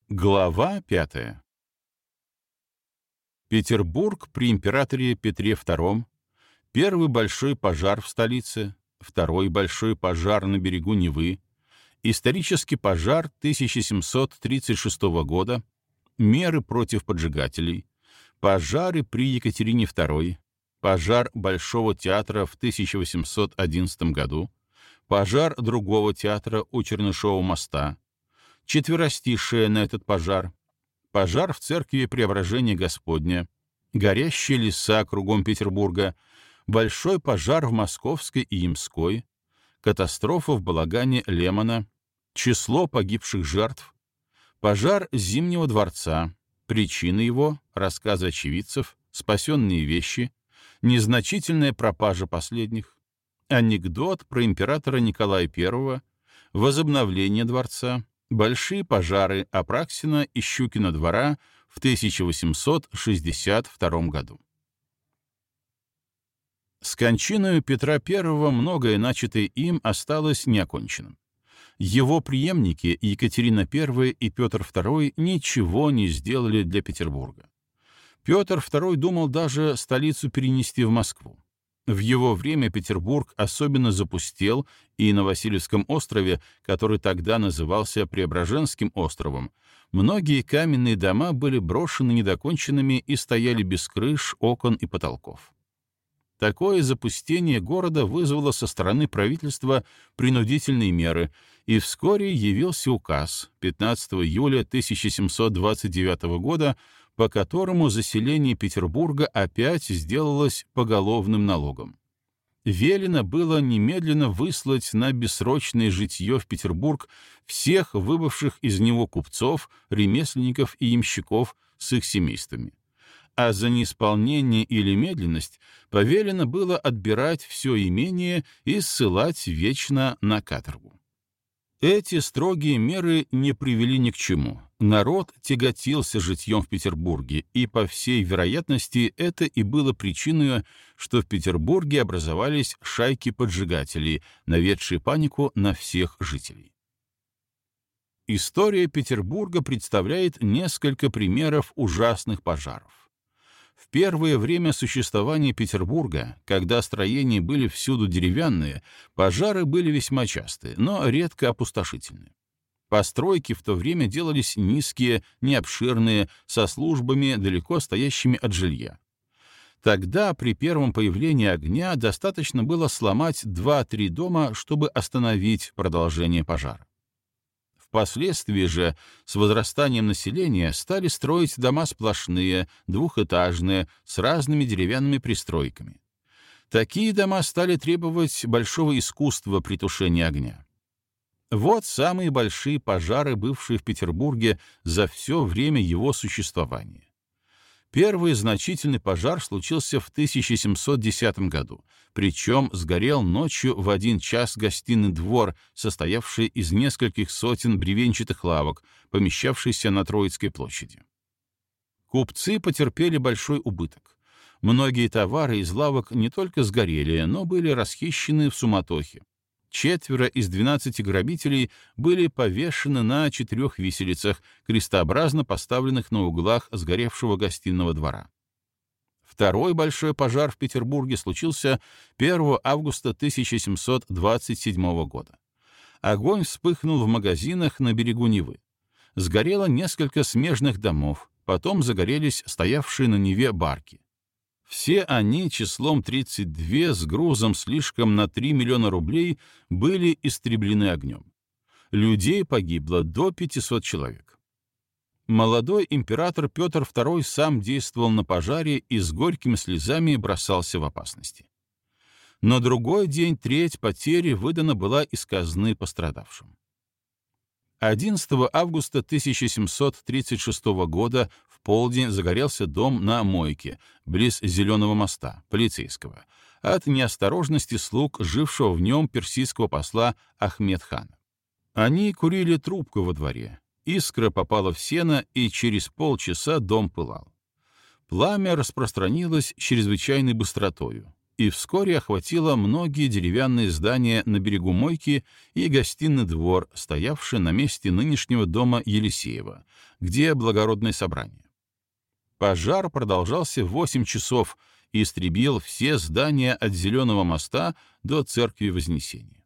Глава 5. Петербург при императоре Петре II, первый большой пожар в столице, второй большой пожар на берегу Невы, исторический пожар 1736 года, меры против поджигателей, пожары при Екатерине II, пожар Большого театра в 1811 году, пожар другого театра у Чернышова моста, четверостишие на этот пожар, пожар в церкви Преображения Господня, горящие леса кругом Петербурга, большой пожар в Московской и Ямской, катастрофа в балагане Лемона, число погибших жертв, пожар Зимнего дворца, причины его, рассказы очевидцев, спасенные вещи, незначительная пропажа последних, анекдот про императора Николая I, возобновление дворца, большие пожары Апраксина и Щукина двора в 1862 году. С кончиною Петра I многое начатое им осталось неоконченным. Его преемники Екатерина I и Петр II ничего не сделали для Петербурга. Петр II думал даже столицу перенести в Москву. В его время Петербург особенно запустел, и на Васильевском острове, который тогда назывался Преображенским островом, многие каменные дома были брошены недоконченными и стояли без крыш, окон и потолков. Такое запустение города вызвало со стороны правительства принудительные меры, и вскоре явился указ 15 июля 1729 года, по которому заселение Петербурга опять сделалось поголовным налогом. Велено было немедленно выслать на бессрочное житье в Петербург всех выбывших из него купцов, ремесленников и ямщиков с их семействами. А за неисполнение или медленность повелено было отбирать все имение и ссылать вечно на каторгу. Эти строгие меры не привели ни к чему. Народ тяготился житьем в Петербурге, и, по всей вероятности, это и было причиной, что в Петербурге образовались шайки поджигателей, наведшие панику на всех жителей. История Петербурга представляет несколько примеров ужасных пожаров. В первое время существования Петербурга, когда строения были всюду деревянные, пожары были весьма частые, но редко опустошительные. Постройки в то время делались низкие, необширные, со службами, далеко стоящими от жилья. Тогда при первом появлении огня достаточно было сломать 2-3 дома, чтобы остановить продолжение пожара. Впоследствии же, с возрастанием населения, стали строить дома сплошные, двухэтажные, с разными деревянными пристройками. Такие дома стали требовать большого искусства при тушении огня. Вот самые большие пожары, бывшие в Петербурге за все время его существования. Первый значительный пожар случился в 1710 году, причем сгорел ночью в 1 час гостиный двор, состоявший из нескольких сотен бревенчатых лавок, помещавшийся на Троицкой площади. Купцы потерпели большой убыток. Многие товары из лавок не только сгорели, но были расхищены в суматохе. 4 из 12 грабителей были повешены на 4 виселицах, крестообразно поставленных на углах сгоревшего гостиного двора. Второй большой пожар в Петербурге случился 1 августа 1727 года. Огонь вспыхнул в магазинах на берегу Невы. Сгорело несколько смежных домов, потом загорелись стоявшие на Неве барки. Все они числом 32 с грузом слишком на 3 миллиона рублей были истреблены огнем. Людей погибло до 500 человек. Молодой император Петр II сам действовал на пожаре и с горькими слезами бросался в опасности. На другой день треть потери выдана была из казны пострадавшим. 11 августа 1736 года в полдень загорелся дом на Мойке, близ Зеленого моста, полицейского, от неосторожности слуг, жившего в нем персидского посла Ахмед-хана. Они курили трубку во дворе. Искра попала в сено, и через полчаса дом пылал. Пламя распространилось чрезвычайной быстротою. и вскоре охватила многие деревянные здания на берегу Мойки и гостиный двор, стоявший на месте нынешнего дома Елисеева, где благородное собрание. Пожар продолжался 8 часов и истребил все здания от Зеленого моста до Церкви Вознесения.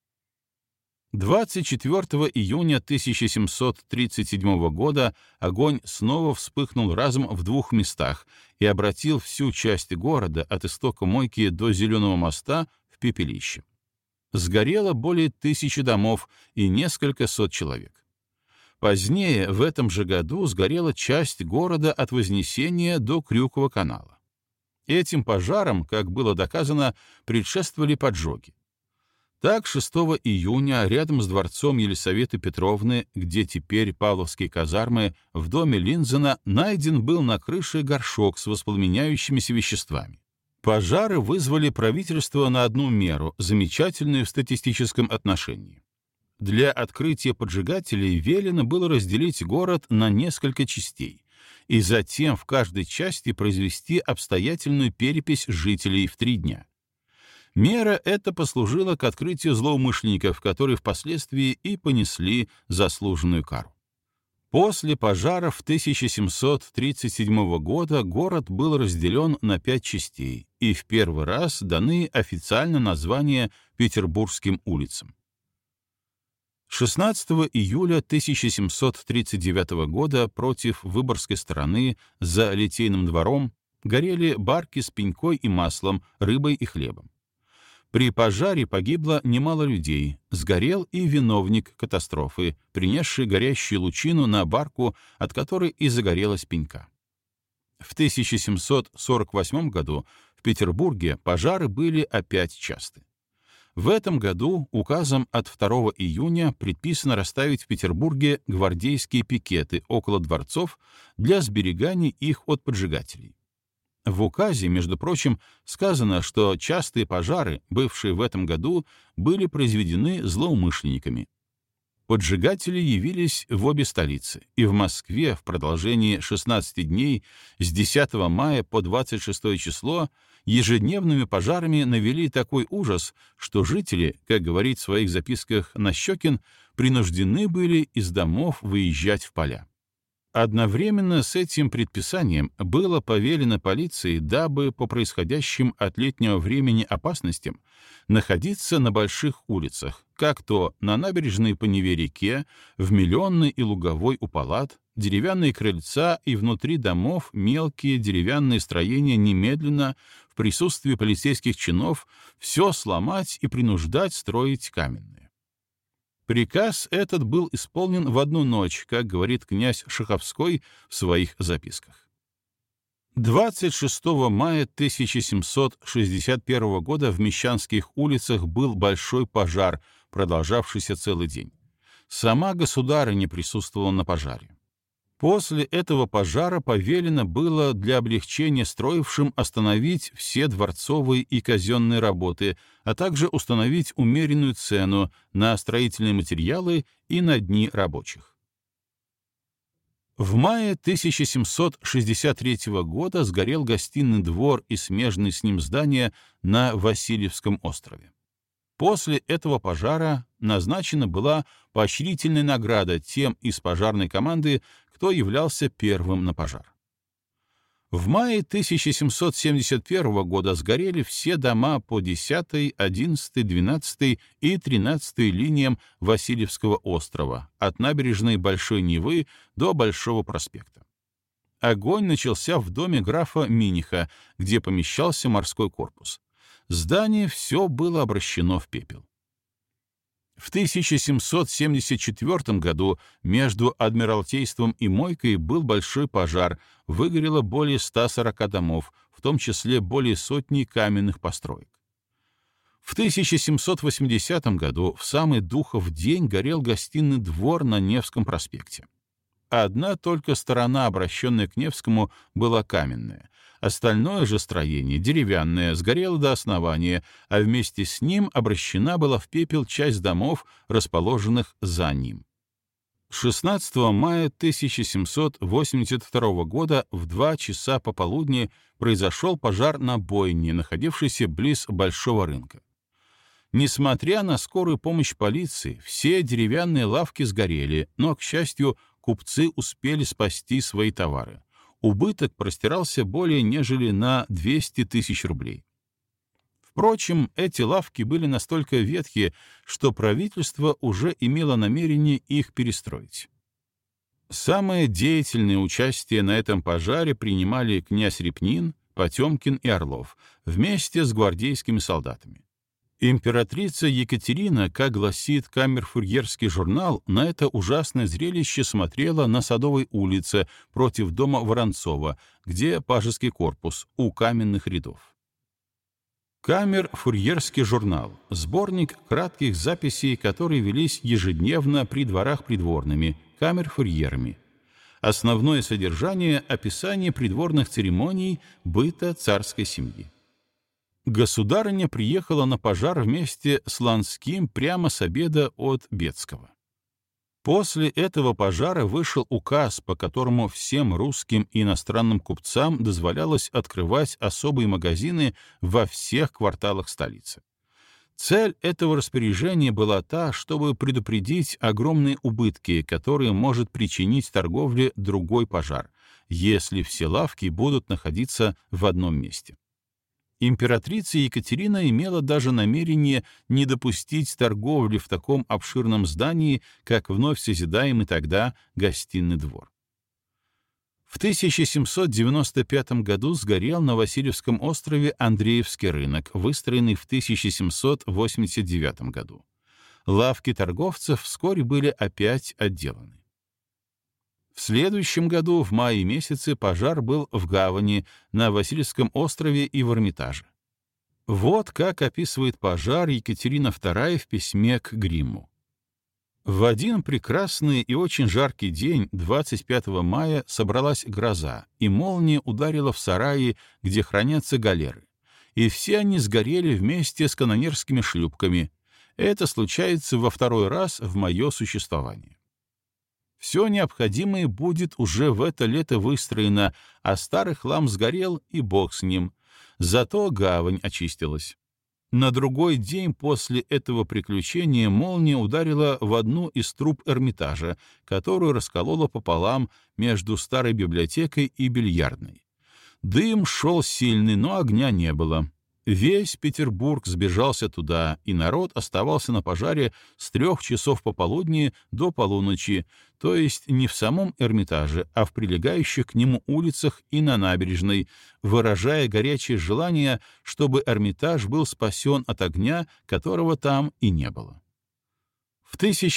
24 июня 1737 года огонь снова вспыхнул разом в 2 местах и обратил всю часть города от истока Мойки до Зеленого моста в пепелище. Сгорело более 1000 домов и несколько сот человек. Позднее, в этом же году, сгорела часть города от Вознесения до Крюкова канала. Этим пожарам, как было доказано, предшествовали поджоги. Так, 6 июня рядом с дворцом Елисаветы Петровны, где теперь Павловские казармы, в доме Линзена найден был на крыше горшок с воспламеняющимися веществами. Пожары вызвали правительство на одну меру, замечательную в статистическом отношении. Для открытия поджигателей велено было разделить город на несколько частей и затем в каждой части произвести обстоятельную перепись жителей в 3 дня. Мера эта послужила к открытию злоумышленников, которые впоследствии и понесли заслуженную кару. После пожаров 1737 года город был разделен на 5 частей, и в первый раз даны официально названия Петербургским улицам. 16 июля 1739 года против Выборгской стороны за Литейным двором горели барки с пенькой и маслом, рыбой и хлебом. При пожаре погибло немало людей, сгорел и виновник катастрофы, принесший горящую лучину на барку, от которой и загорелась пенька. В 1748 году в Петербурге пожары были опять часты. В этом году указом от 2 июня предписано расставить в Петербурге гвардейские пикеты около дворцов для сберегания их от поджигателей. В указе, между прочим, сказано, что частые пожары, бывшие в этом году, были произведены злоумышленниками. Поджигатели явились в обе столицы, и в Москве в продолжении 16 дней с 10 мая по 26 число ежедневными пожарами навели такой ужас, что жители, как говорит в своих записках Нащекин, принуждены были из домов выезжать в поля. Одновременно с этим предписанием было повелено полиции, дабы по происходящим от летнего времени опасностям находиться на больших улицах, как то на набережной по Неве-реке, в Миллионной и Луговой у палат, деревянные крыльца и внутри домов мелкие деревянные строения немедленно, в присутствии полицейских чинов, все сломать и принуждать строить каменные. Приказ этот был исполнен в одну ночь, как говорит князь Шаховской в своих записках. 26 мая 1761 года в Мещанских улицах был большой пожар, продолжавшийся целый день. Сама государыня присутствовала на пожаре. После этого пожара повелено было для облегчения строившим остановить все дворцовые и казенные работы, а также установить умеренную цену на строительные материалы и на дни рабочих. В мае 1763 года сгорел гостиный двор и смежные с ним здания на Васильевском острове. После этого пожара назначена была поощрительная награда тем из пожарной команды, кто являлся первым на пожар. В мае 1771 года сгорели все дома по 10, 11, 12 и 13 линиям Васильевского острова, от набережной Большой Невы до Большого проспекта. Огонь начался в доме графа Миниха, где помещался морской корпус. Здание все было обращено в пепел. В 1774 году между Адмиралтейством и Мойкой был большой пожар, выгорело более 140 домов, в том числе более сотни каменных построек. В 1780 году в самый Духов день горел гостиный двор на Невском проспекте. Одна только сторона, обращенная к Невскому, была каменная. Остальное же строение, деревянное, сгорело до основания, а вместе с ним обращена была в пепел часть домов, расположенных за ним. 16 мая 1782 года в 2 часа пополудни произошел пожар на бойне, находившейся близ Большого рынка. Несмотря на скорую помощь полиции, все деревянные лавки сгорели, но, к счастью, купцы успели спасти свои товары. Убыток простирался более нежели на 200 тысяч рублей. Впрочем, эти лавки были настолько ветхие, что правительство уже имело намерение их перестроить. Самое деятельное участие на этом пожаре принимали князь Репнин, Потемкин и Орлов вместе с гвардейскими солдатами. Императрица Екатерина, как гласит камерфурьерский журнал, на это ужасное зрелище смотрела на Садовой улице против дома Воронцова, где пажеский корпус, у каменных рядов. Камерфурьерский журнал — сборник кратких записей, которые велись ежедневно при дворах придворными, камерфурьерами. Основное содержание — описание придворных церемоний, быта царской семьи. Государыня приехала на пожар вместе с Ланским прямо с обеда от Бетского. После этого пожара вышел указ, по которому всем русским и иностранным купцам дозволялось открывать особые магазины во всех кварталах столицы. Цель этого распоряжения была та, чтобы предупредить огромные убытки, которые может причинить торговле другой пожар, если все лавки будут находиться в одном месте. Императрица Екатерина имела даже намерение не допустить торговли в таком обширном здании, как вновь созидаемый тогда Гостиный двор. В 1795 году сгорел на Васильевском острове Андреевский рынок, выстроенный в 1789 году. Лавки торговцев вскоре были опять отделаны. В следующем году, в мае месяце, пожар был в гавани, на Васильевском острове и в Эрмитаже. Вот как описывает пожар Екатерина II в письме к Гримму. В один прекрасный и очень жаркий день, 25 мая, собралась гроза, и молния ударила в сараи, где хранятся галеры. И все они сгорели вместе с канонерскими шлюпками. Это случается во второй раз в мое существование. Все необходимое будет уже в это лето выстроено, а старый хлам сгорел, и бог с ним. Зато гавань очистилась. На другой день после этого приключения молния ударила в одну из труб Эрмитажа, которую расколола пополам между старой библиотекой и бильярдной. Дым шел сильный, но огня не было. Весь Петербург сбежался туда, и народ оставался на пожаре с 3 часов пополудни до полуночи, то есть не в самом Эрмитаже, а в прилегающих к нему улицах и на набережной, выражая горячее желание, чтобы Эрмитаж был спасен от огня, которого там и не было. В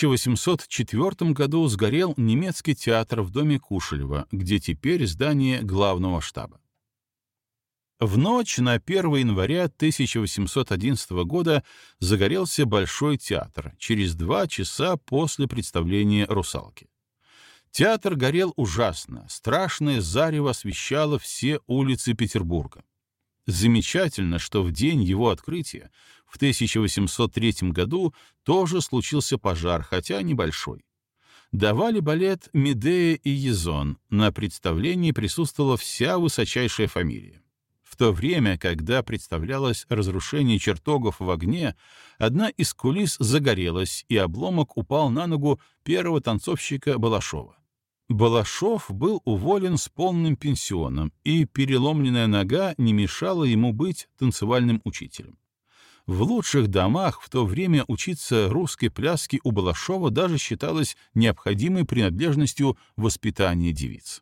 1804 году сгорел немецкий театр в доме Кушелева, где теперь здание главного штаба. В ночь на 1 января 1811 года загорелся Большой театр через 2 часа после представления «Русалки». Театр горел ужасно, страшное зарево освещало все улицы Петербурга. Замечательно, что в день его открытия, в 1803 году, тоже случился пожар, хотя небольшой. Давали балет «Медея и Язон», на представлении присутствовала вся высочайшая фамилия. В то время, когда представлялось разрушение чертогов в огне, одна из кулис загорелась, и обломок упал на ногу первого танцовщика Балашова. Балашов был уволен с полным пенсионом, и переломленная нога не мешала ему быть танцевальным учителем. В лучших домах в то время учиться русской пляске у Балашова даже считалось необходимой принадлежностью воспитания девиц.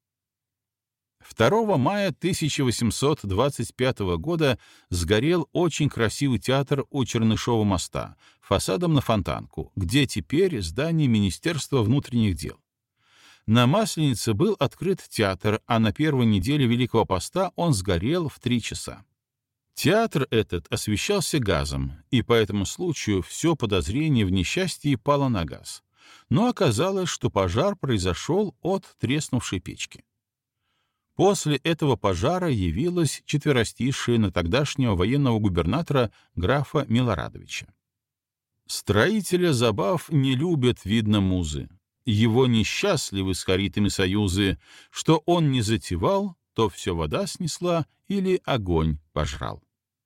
2 мая 1825 года сгорел очень красивый театр у Чернышова моста, фасадом на Фонтанку, где теперь здание Министерства внутренних дел. На Масленице был открыт театр, а на первой неделе Великого Поста он сгорел в 3 часа. Театр этот освещался газом, и по этому случаю все подозрение в несчастье пало на газ. Но оказалось, что пожар произошел от треснувшей печки. После этого пожара явилось четверостишие на тогдашнего военного губернатора графа Милорадовича. «Строителя забав не любят, видно, музы. его несчастливы с харитами союзы, что он не затевал, то все вода снесла или огонь пожрал.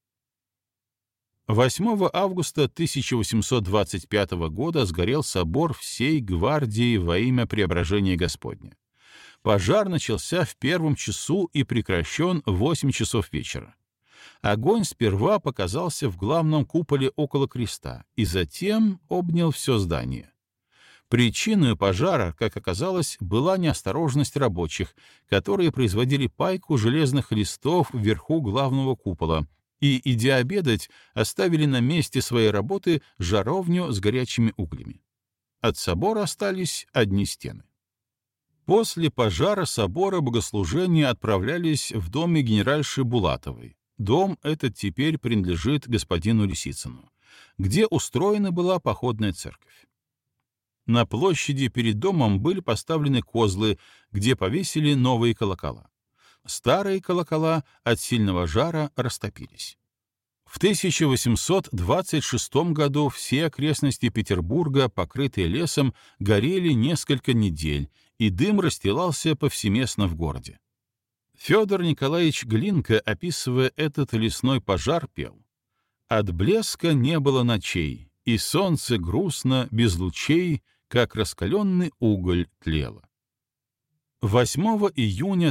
8 августа 1825 года сгорел собор всей гвардии во имя Преображения Господня. Пожар начался в 1 часу и прекращен в 8 часов вечера. Огонь сперва показался в главном куполе около креста и затем обнял все здание. Причиной пожара, как оказалось, была неосторожность рабочих, которые производили пайку железных листов вверху главного купола, и, идя обедать, оставили на месте своей работы жаровню с горячими углями. От собора остались одни стены. После пожара собора богослужения отправлялись в доме генеральши Булатовой. Дом этот теперь принадлежит господину Лисицыну, где устроена была походная церковь. На площади перед домом были поставлены козлы, где повесили новые колокола. Старые колокола от сильного жара растопились. В 1826 году все окрестности Петербурга, покрытые лесом, горели несколько недель, и дым расстилался повсеместно в городе. Федор Николаевич Глинка, описывая этот лесной пожар, пел: «От блеска не было ночей, и солнце грустно, без лучей, как раскаленный уголь тлело». 8 июня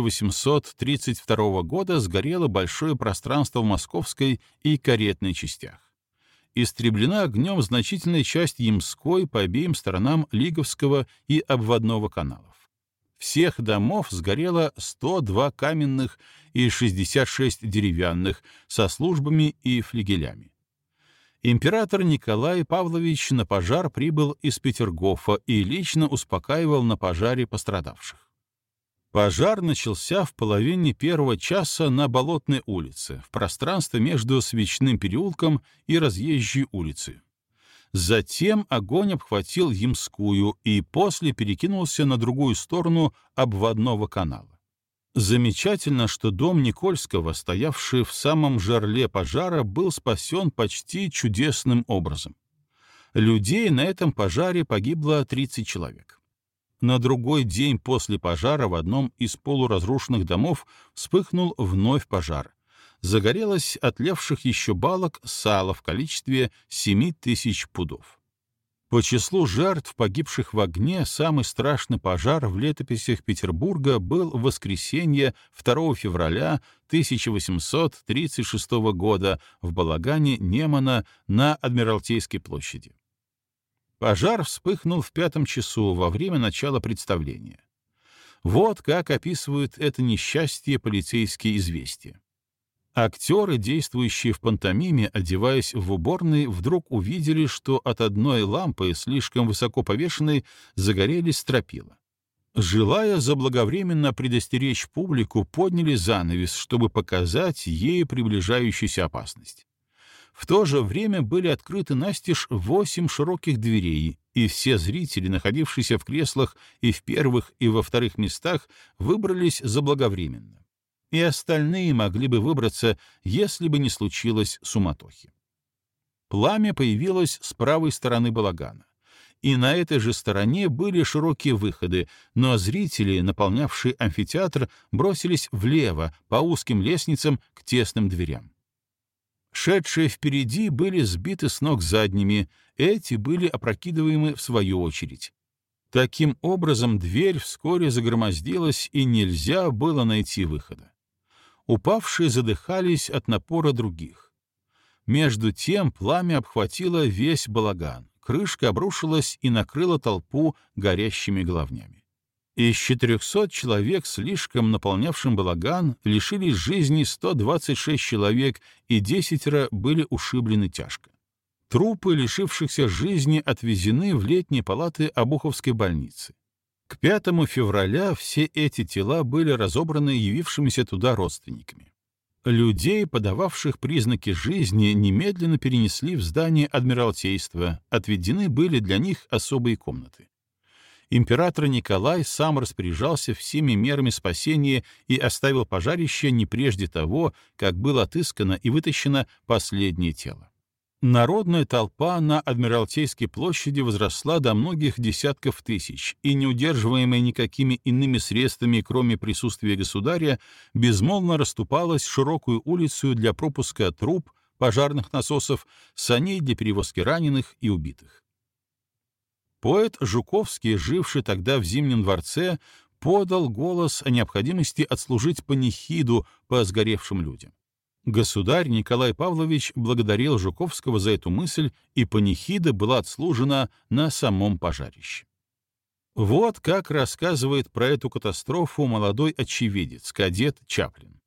1832 года сгорело большое пространство в Московской и Каретной частях. Истреблена огнем значительная часть Ямской по обеим сторонам Лиговского и Обводного каналов. Всех домов сгорело 102 каменных и 66 деревянных со службами и флигелями. Император Николай Павлович на пожар прибыл из Петергофа и лично успокаивал на пожаре пострадавших. Пожар начался в половине 1 часа на Болотной улице, в пространстве между Свечным переулком и Разъезжей улицей. Затем огонь обхватил Ямскую и после перекинулся на другую сторону Обводного канала. Замечательно, что дом Никольского, стоявший в самом жерле пожара, был спасен почти чудесным образом. Людей на этом пожаре погибло 30 человек. На другой день после пожара в одном из полуразрушенных домов вспыхнул вновь пожар. Загорелось от тлевших еще балок сало в количестве 7000 пудов. По числу жертв, погибших в огне, самый страшный пожар в летописях Петербурга был в воскресенье 2 февраля 1836 года в балагане Немана на Адмиралтейской площади. Пожар вспыхнул в 5 часу во время начала представления. Вот как описывают это несчастье полицейские известия. Актеры, действующие в пантомиме, одеваясь в уборной, вдруг увидели, что от одной лампы, слишком высоко повешенной, загорелись стропила. Желая заблаговременно предостеречь публику, подняли занавес, чтобы показать ей приближающуюся опасность. В то же время были открыты настежь 8 широких дверей, и все зрители, находившиеся в креслах и в первых, и во вторых местах, выбрались заблаговременно. И остальные могли бы выбраться, если бы не случилось суматохи. Пламя появилось с правой стороны балагана, и на этой же стороне были широкие выходы, но зрители, наполнявшие амфитеатр, бросились влево по узким лестницам к тесным дверям. Шедшие впереди были сбиты с ног задними, эти были опрокидываемы в свою очередь. Таким образом, дверь вскоре загромоздилась, и нельзя было найти выхода. Упавшие задыхались от напора других. Между тем пламя обхватило весь балаган, крышка обрушилась и накрыла толпу горящими головнями. Из 400 человек, слишком наполнявшим балаган, лишились жизни 126 человек, и 10 были ушиблены тяжко. Трупы лишившихся жизни отвезены в летние палаты Обуховской больницы. К 5 февраля все эти тела были разобраны явившимися туда родственниками. Людей, подававших признаки жизни, немедленно перенесли в здание Адмиралтейства, отведены были для них особые комнаты. Император Николай сам распоряжался всеми мерами спасения и оставил пожарище не прежде того, как было отыскано и вытащено последнее тело. Народная толпа на Адмиралтейской площади возросла до многих десятков тысяч, и, не удерживаемая никакими иными средствами, кроме присутствия государя, безмолвно расступалась широкую улицу для пропуска труб, пожарных насосов, саней для перевозки раненых и убитых. Поэт Жуковский, живший тогда в Зимнем дворце, подал голос о необходимости отслужить панихиду по сгоревшим людям. Государь Николай Павлович благодарил Жуковского за эту мысль, и панихида была отслужена на самом пожарище. Вот как рассказывает про эту катастрофу молодой очевидец, кадет Чаплин.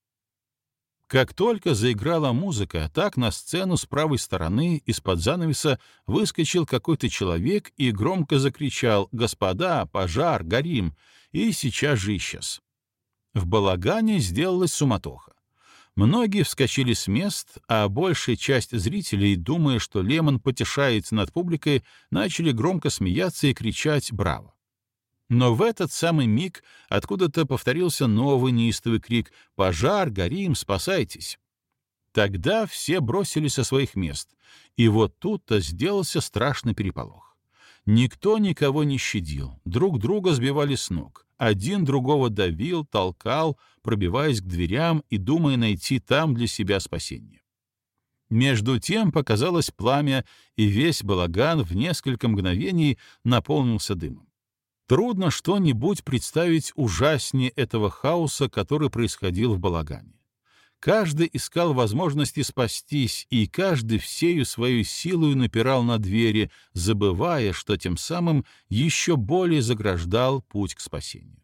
Как только заиграла музыка, так на сцену с правой стороны из-под занавеса выскочил какой-то человек и громко закричал: «Господа, пожар, горим!» и сейчас же исчез. В балагане сделалась суматоха. Многие вскочили с мест, а большая часть зрителей, думая, что Лемон потешается над публикой, начали громко смеяться и кричать «Браво!». Но в этот самый миг откуда-то повторился новый неистовый крик: «Пожар! Горим! Спасайтесь!». Тогда все бросились со своих мест, и вот тут-то сделался страшный переполох. Никто никого не щадил, друг друга сбивали с ног. Один другого давил, толкал, пробиваясь к дверям и думая найти там для себя спасение. Между тем показалось пламя, и весь балаган в несколько мгновений наполнился дымом. Трудно что-нибудь представить ужаснее этого хаоса, который происходил в балагане. Каждый искал возможности спастись, и каждый всею своей силой напирал на двери, забывая, что тем самым еще более заграждал путь к спасению.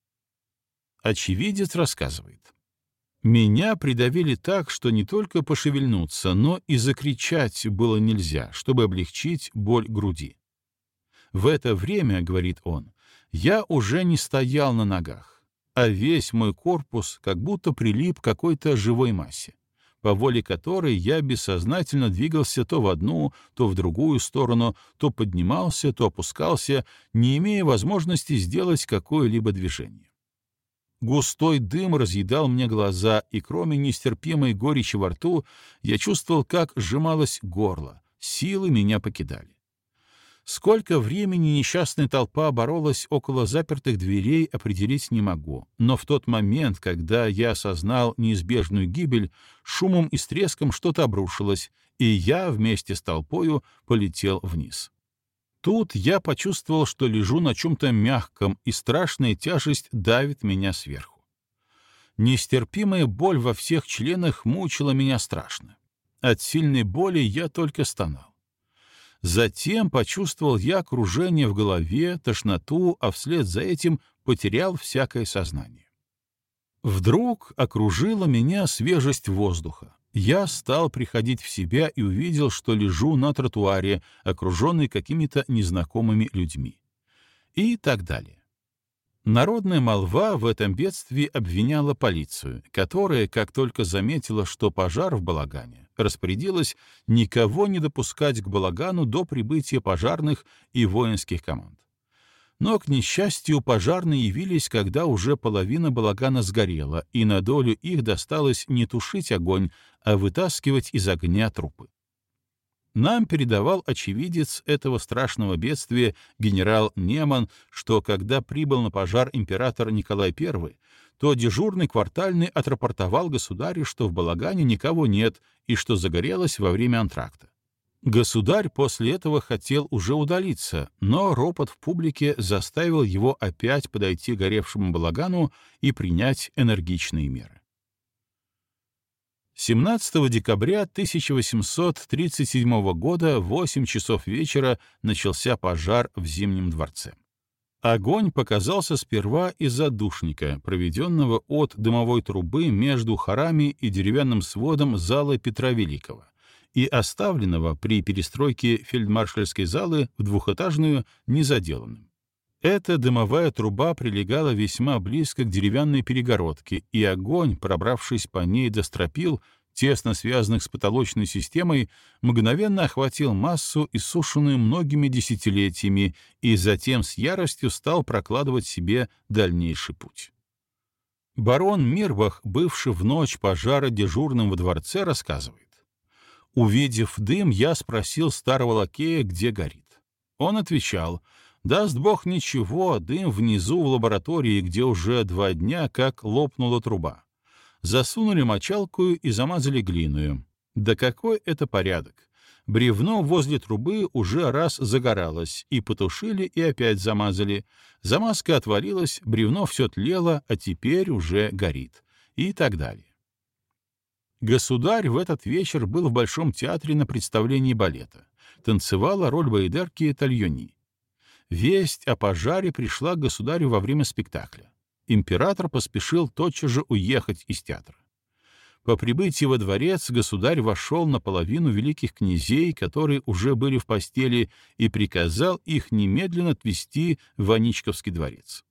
Очевидец рассказывает: «Меня придавили так, что не только пошевельнуться, но и закричать было нельзя, чтобы облегчить боль груди. В это время, — говорит он, — я уже не стоял на ногах, а весь мой корпус как будто прилип к какой-то живой массе, по воле которой я бессознательно двигался то в одну, то в другую сторону, то поднимался, то опускался, не имея возможности сделать какое-либо движение. Густой дым разъедал мне глаза, и кроме нестерпимой горечи во рту, я чувствовал, как сжималось горло, силы меня покидали. Сколько времени несчастная толпа боролась около запертых дверей, определить не могу, но в тот момент, когда я осознал неизбежную гибель, шумом и с треском что-то обрушилось, и я вместе с толпою полетел вниз. Тут я почувствовал, что лежу на чем-то мягком, и страшная тяжесть давит меня сверху. Нестерпимая боль во всех членах мучила меня страшно. От сильной боли я только стонал. Затем почувствовал я окружение в голове, тошноту, а вслед за этим потерял всякое сознание. Вдруг окружила меня свежесть воздуха. Я стал приходить в себя и увидел, что лежу на тротуаре, окруженный какими-то незнакомыми людьми. И так далее. Народная молва в этом бедствии обвиняла полицию, которая, как только заметила, что пожар в балагане, распорядилась никого не допускать к балагану до прибытия пожарных и воинских команд. Но, к несчастью, пожарные явились, когда уже половина балагана сгорела, и на долю их досталось не тушить огонь, а вытаскивать из огня трупы. Нам передавал очевидец этого страшного бедствия генерал Неман, что когда прибыл на пожар император Николай I, то дежурный квартальный отрапортовал государю, что в балагане никого нет и что загорелось во время антракта. Государь после этого хотел уже удалиться, но ропот в публике заставил его опять подойти к горевшему балагану и принять энергичные меры. 17 декабря 1837 года в 8 часов вечера начался пожар в Зимнем дворце. Огонь показался сперва из задушника, проведенного от дымовой трубы между хорами и деревянным сводом зала Петра Великого, и оставленного при перестройке фельдмаршальской залы в двухэтажную незаделанным. Эта дымовая труба прилегала весьма близко к деревянной перегородке, и огонь, пробравшись по ней до стропил, тесно связанных с потолочной системой, мгновенно охватил массу, иссушенную многими десятилетиями, и затем с яростью стал прокладывать себе дальнейший путь. Барон Мирбах, бывший в ночь пожара дежурным во дворце, рассказывает: Увидев дым, я спросил старого лакея, где горит. Он отвечал: «Даст Бог ничего, дым внизу в лаборатории, где уже 2 дня как лопнула труба. Засунули мочалку и замазали глиною. Да какой это порядок! Бревно возле трубы уже раз загоралось, и потушили, и опять замазали. Замазка отвалилась, бревно все тлело, а теперь уже горит». И так далее. Государь в этот вечер был в Большом театре на представлении балета. Танцевала роль Баядерки Тальони. Весть о пожаре пришла к государю во время спектакля. Император поспешил тотчас же уехать из театра. По прибытии во дворец государь вошел на половину великих князей, которые уже были в постели, и приказал их немедленно отвезти в Аничковский дворец.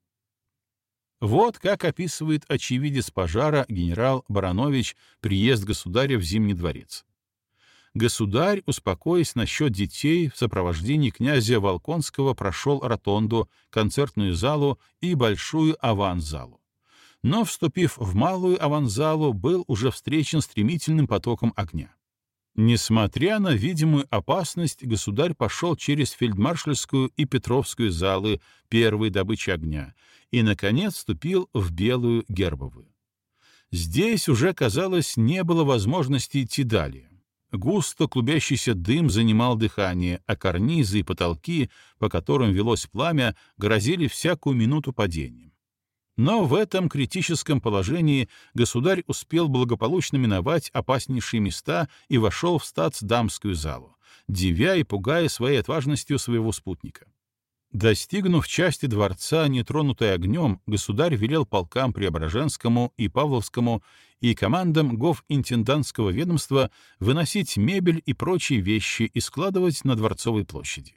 Вот как описывает очевидец пожара генерал Баранович приезд государя в Зимний дворец. Государь, успокоясь насчет детей, в сопровождении князя Волконского прошел ротонду, концертную залу и большую аванзалу. Но, вступив в малую аванзалу, был уже встречен стремительным потоком огня. Несмотря на видимую опасность, государь пошел через фельдмаршальскую и Петровскую залы первой добычи огня и, наконец, вступил в Белую Гербовую. Здесь уже, казалось, не было возможности идти далее. Густо клубящийся дым занимал дыхание, а карнизы и потолки, по которым велось пламя, грозили всякую минуту падением. Но в этом критическом положении государь успел благополучно миновать опаснейшие места и вошел в статсдамскую залу, дивя и пугая своей отважностью своего спутника. Достигнув части дворца, нетронутой огнем, государь велел полкам Преображенскому и Павловскому и командам гофинтендантского ведомства выносить мебель и прочие вещи и складывать на Дворцовой площади.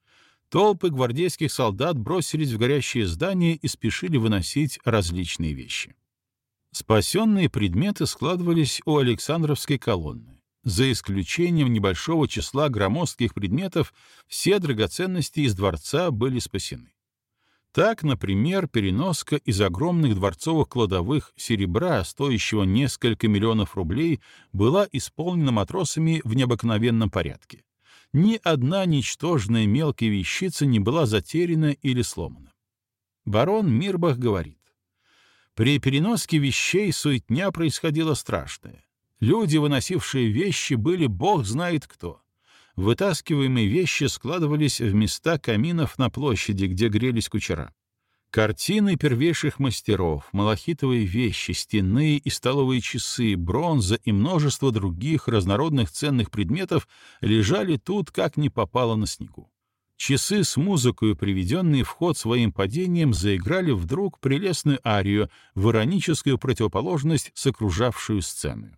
Толпы гвардейских солдат бросились в горящее здание и спешили выносить различные вещи. Спасенные предметы складывались у Александровской колонны. За исключением небольшого числа громоздких предметов, все драгоценности из дворца были спасены. Так, например, переноска из огромных дворцовых кладовых серебра, стоящего несколько миллионов рублей, была исполнена матросами в необыкновенном порядке. Ни одна ничтожная мелкая вещица не была затеряна или сломана. Барон Мирбах говорит: «При переноске вещей суетня происходила страшная. Люди, выносившие вещи, были бог знает кто. Вытаскиваемые вещи складывались в места каминов на площади, где грелись кучера. Картины первейших мастеров, малахитовые вещи, стенные и столовые часы, бронза и множество других разнородных ценных предметов лежали тут, как ни попало на снегу. Часы с музыкой, приведенные в ход своим падением, заиграли вдруг прелестную арию в ироническую противоположность с окружавшую сцену».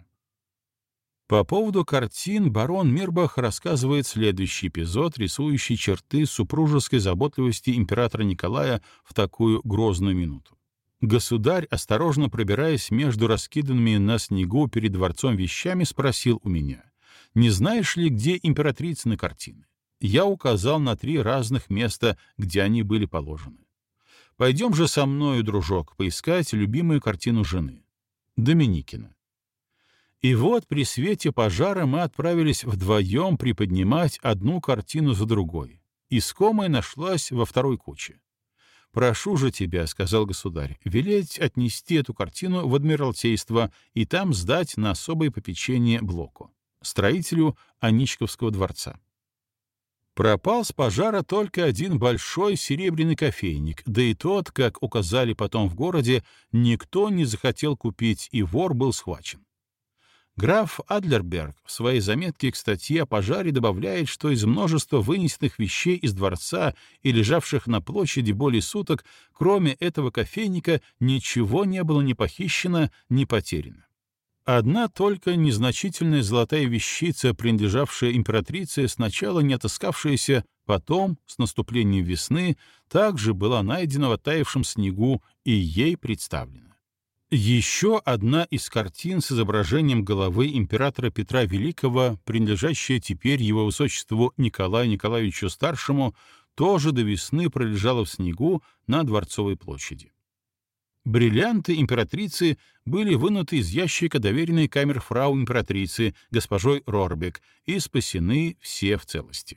По поводу картин барон Мирбах рассказывает следующий эпизод, рисующий черты супружеской заботливости императора Николая в такую грозную минуту. Государь, осторожно пробираясь между раскиданными на снегу перед дворцом вещами, спросил у меня: «Не знаешь ли, где императрицыны картины?» Я указал на 3 разных места, где они были положены. «Пойдем же со мною, дружок, поискать любимую картину жены. Доминикина». И вот при свете пожара мы отправились вдвоем приподнимать одну картину за другой. Искомая нашлась во второй куче. «Прошу же тебя, — сказал государь, — велеть отнести эту картину в Адмиралтейство и там сдать на особое попечение Блоку, строителю Аничковского дворца». Пропал с пожара только один большой серебряный кофейник, да и тот, как указали потом в городе, никто не захотел купить, и вор был схвачен. Граф Адлерберг в своей заметке к статье о пожаре добавляет, что из множества вынесенных вещей из дворца и лежавших на площади более суток, кроме этого кофейника, ничего не было ни похищено, ни потеряно. Одна только незначительная золотая вещица, принадлежавшая императрице, сначала не отыскавшаяся, потом, с наступлением весны, также была найдена в оттаившем снегу и ей представлена. Еще одна из картин с изображением головы императора Петра Великого, принадлежащая теперь его высочеству Николаю Николаевичу Старшему, тоже до весны пролежала в снегу на Дворцовой площади. Бриллианты императрицы были вынуты из ящика доверенной камерфрау императрицы, госпожой Рорбек, и спасены все в целости.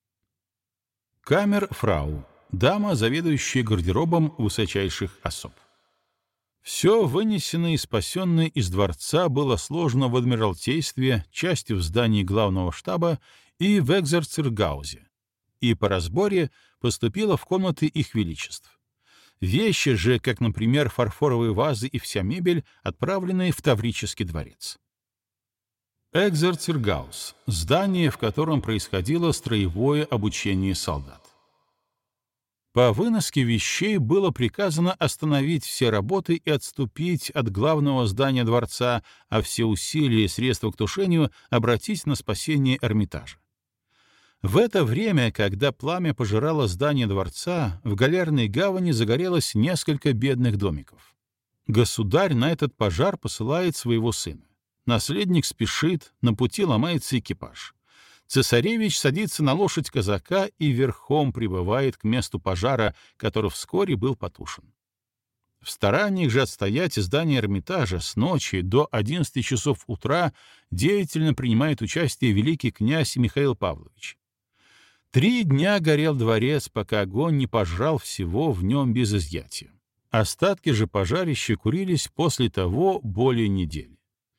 Камерфрау — дама, заведующая гардеробом высочайших особ. Все вынесенное и спасенное из дворца было сложено в Адмиралтействе, частью в здании главного штаба и в Экзарцергаузе, и по разборе поступило в комнаты их величеств. Вещи же, как, например, фарфоровые вазы и вся мебель, отправлены в Таврический дворец. Экзарцергаус — здание, в котором происходило строевое обучение солдат. По выноске вещей было приказано остановить все работы и отступить от главного здания дворца, а все усилия и средства к тушению обратить на спасение Эрмитажа. В это время, когда пламя пожирало здание дворца, в Галерной гавани загорелось несколько бедных домиков. Государь на этот пожар посылает своего сына. Наследник спешит, на пути ломается экипаж. Цесаревич садится на лошадь казака и верхом прибывает к месту пожара, который вскоре был потушен. В стараниях же отстоять здание Эрмитажа с ночи до 11 часов утра деятельно принимает участие великий князь Михаил Павлович. 3 дня горел дворец, пока огонь не пожрал всего в нем без изъятия. Остатки же пожарища курились после того более недели.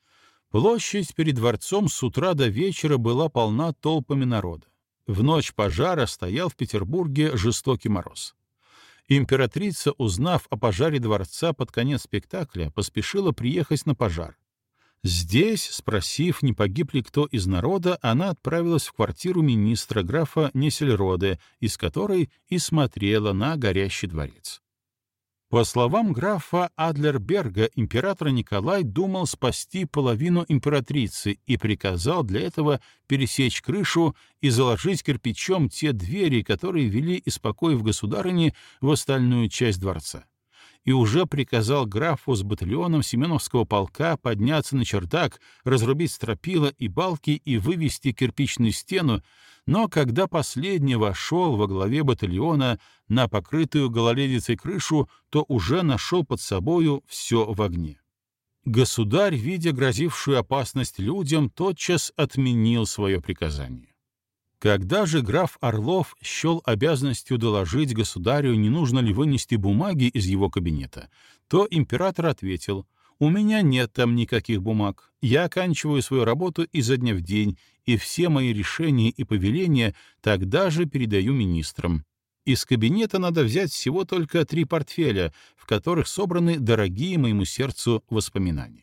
Площадь перед дворцом с утра до вечера была полна толпами народа. В ночь пожара стоял в Петербурге жестокий мороз. Императрица, узнав о пожаре дворца под конец спектакля, поспешила приехать на пожар. Здесь, спросив, не погиб ли кто из народа, она отправилась в квартиру министра графа Нессельроде, из которой и смотрела на горящий дворец. По словам графа Адлерберга, император Николай думал спасти половину императрицы и приказал для этого пересечь крышу и заложить кирпичом те двери, которые вели из покоев государыни в остальную часть дворца. И уже приказал графу с батальоном Семеновского полка подняться на чердак, разрубить стропила и балки и вывести кирпичную стену, но когда последний вошел во главе батальона на покрытую гололедицей крышу, то уже нашел под собою все в огне. Государь, видя грозившую опасность людям, тотчас отменил свое приказание. Когда же граф Орлов счел обязанностью доложить государю, не нужно ли вынести бумаги из его кабинета, то император ответил: «У меня нет там никаких бумаг. Я оканчиваю свою работу изо дня в день, и все мои решения и повеления тогда же передаю министрам. Из кабинета надо взять всего только 3 портфеля, в которых собраны дорогие моему сердцу воспоминания».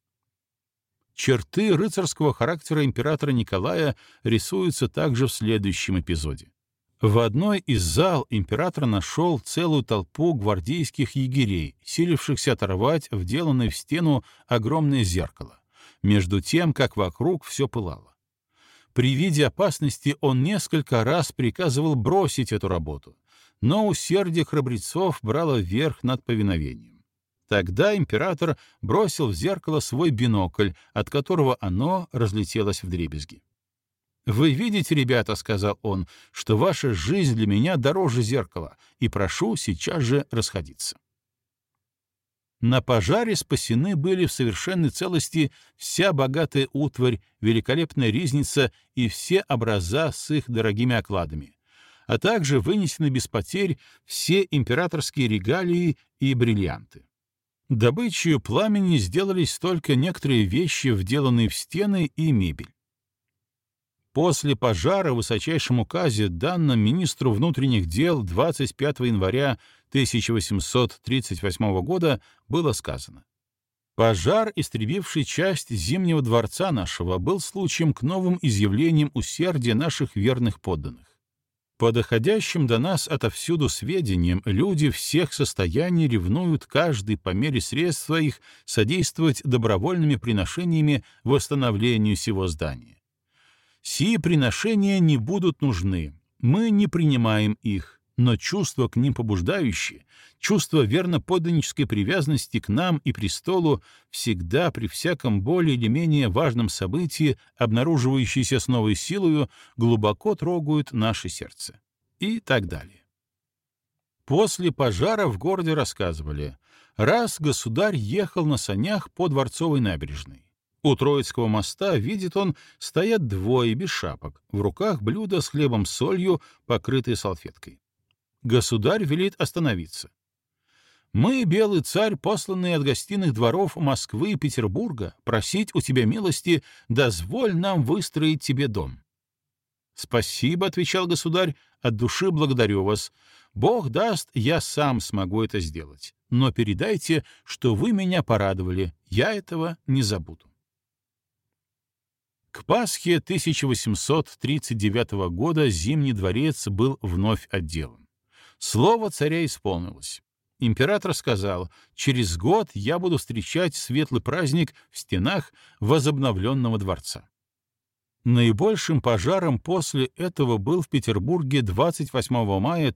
Черты рыцарского характера императора Николая рисуются также в следующем эпизоде. В одной из зал император нашел целую толпу гвардейских егерей, силившихся оторвать вделанное в стену огромное зеркало, между тем, как вокруг все пылало. При виде опасности он несколько раз приказывал бросить эту работу, но усердие храбрецов брало верх над повиновением. Тогда император бросил в зеркало свой бинокль, от которого оно разлетелось вдребезги. «Вы видите, ребята, — сказал он, — что ваша жизнь для меня дороже зеркала, и прошу сейчас же расходиться». На пожаре спасены были в совершенной целости вся богатая утварь, великолепная ризница и все образа с их дорогими окладами, а также вынесены без потерь все императорские регалии и бриллианты. Добычей пламени сделались только некоторые вещи, вделанные в стены и мебель. После пожара в высочайшем указе, данном министру внутренних дел 25 января 1838 года, было сказано: «Пожар, истребивший часть Зимнего дворца нашего, был случаем к новым изъявлениям усердия наших верных подданных. По доходящим до нас отовсюду сведениям, люди всех состояний ревнуют каждый по мере средств своих содействовать добровольными приношениями восстановлению сего здания. Сии приношения не будут нужны, мы не принимаем их, но чувство к ним побуждающее, чувство верноподданнической привязанности к нам и престолу всегда при всяком более или менее важном событии, обнаруживающееся с новой силою, глубоко трогают наше сердце». И так далее. После пожара в городе рассказывали, раз государь ехал на санях по Дворцовой набережной. У Троицкого моста, видит он, стоят двое без шапок, в руках блюдо с хлебом с солью, покрытые салфеткой. Государь велит остановиться. «Мы, белый царь, посланные от гостиных дворов Москвы и Петербурга, просить у тебя милости, дозволь нам выстроить тебе дом». «Спасибо», — отвечал государь, — «от души благодарю вас. Бог даст, я сам смогу это сделать. Но передайте, что вы меня порадовали, я этого не забуду». К Пасхе 1839 года Зимний дворец был вновь отделан. Слово царя исполнилось. Император сказал, через год я буду встречать светлый праздник в стенах возобновленного дворца. Наибольшим пожаром после этого был в Петербурге 28 мая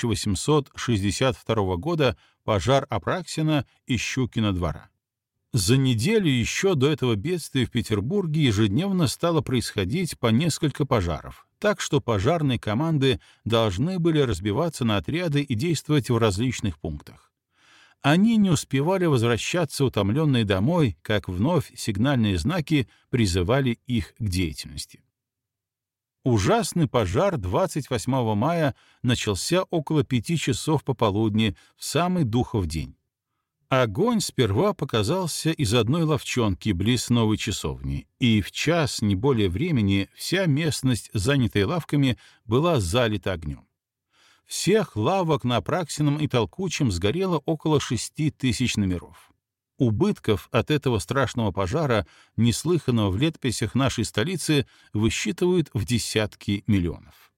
1862 года пожар Апраксина и Щукина двора. За неделю еще до этого бедствия в Петербурге ежедневно стало происходить по несколько пожаров, так что пожарные команды должны были разбиваться на отряды и действовать в различных пунктах. Они не успевали возвращаться утомленные домой, как вновь сигнальные знаки призывали их к деятельности. Ужасный пожар 28 мая начался около 5 часов пополудни, в самый Духов день. Огонь сперва показался из одной лавчонки близ новой часовни, и в час, не более времени, вся местность, занятая лавками, была залита огнем. Всех лавок на Апраксином и Толкучем сгорело около 6000 номеров. Убытков от этого страшного пожара, неслыханного в летописях нашей столицы, высчитывают в десятки миллионов.